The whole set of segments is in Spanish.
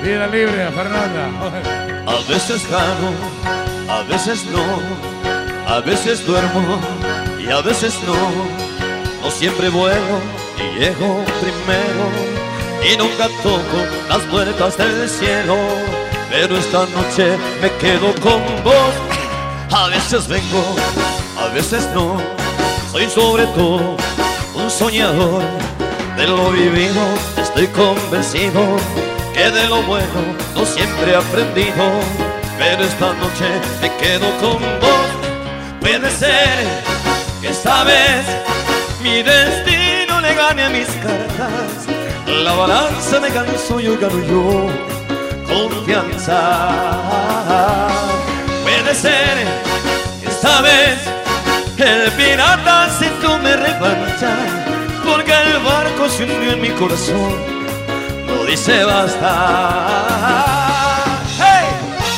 Tira libre, Fernanda. A veces gano, a veces no, a veces duermo y a veces no. No siempre vuelo y llego primero y nunca toco las puertas del cielo. Pero esta noche me quedo con vos. A veces vengo, a veces no. Soy sobre todo un soñador. De lo vivido estoy convencido que de lo bueno no siempre he aprendido. Pero esta noche me quedo con vos. Puede ser que esta vez mi destino le gane a mis cartas. La balanza me canso y hoy gano yo confianza. Puede ser que esta vez el pirata se tome revancha, porque el barco se hundió en mi corazón, no dice basta. ¡Hey!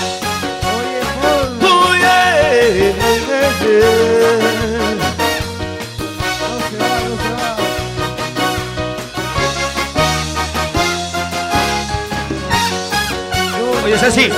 Oye, es así.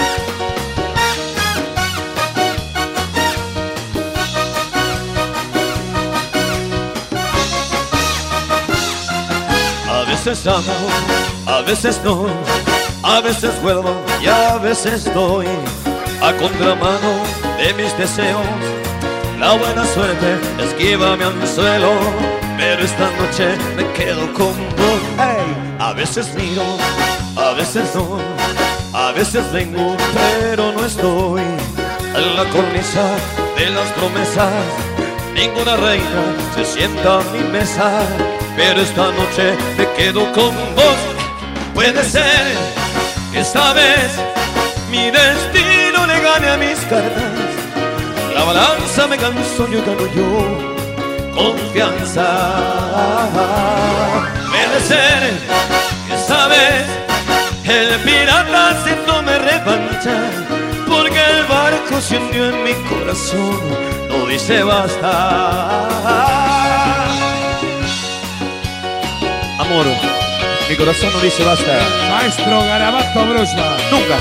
A veces amo, a veces no, a veces vuelvo y a veces doy a contramano de mis deseos. La buena suerte esquiva mi anzuelo, pero esta noche me quedo con vos. Hey. A veces miro, a veces no, a veces vengo, pero no estoy en la cornisa de las promesas. Ninguna reina se sienta a mi mesa, pero esta noche me quedo con vos. Puede ser que esta vez mi destino le gane a mis cartas. La balanza me canso, yo gano yo confianza. Puede ser que esta vez el pirata se tome revancha, porque el barco se hundió en mi corazón, no dice basta. Amor, mi corazón no dice basta. Maestro Garabato Brusa. Nunca.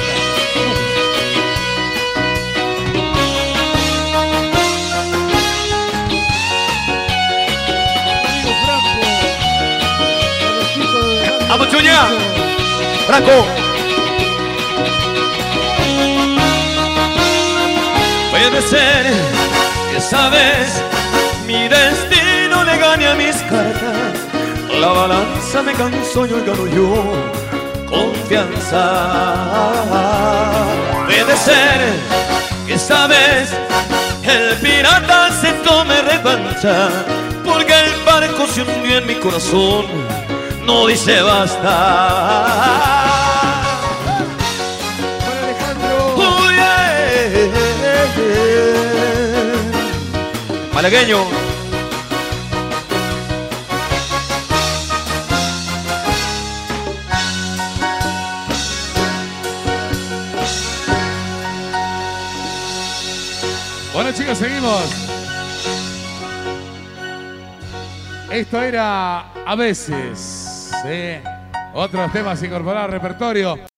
¡Vamos, Chuña! ¡Franco! Puede ser que esta vez mi destino le gane a mis cartas. La balanza me canso y hoy gano yo confianza. Puede ser que esta vez el pirata se tome revancha, porque el barco se hundió en mi corazón, no dice basta. Malagueño. Bueno, chicos, seguimos. Esto era A Veces. ¿Sí? Otros temas incorporados al repertorio.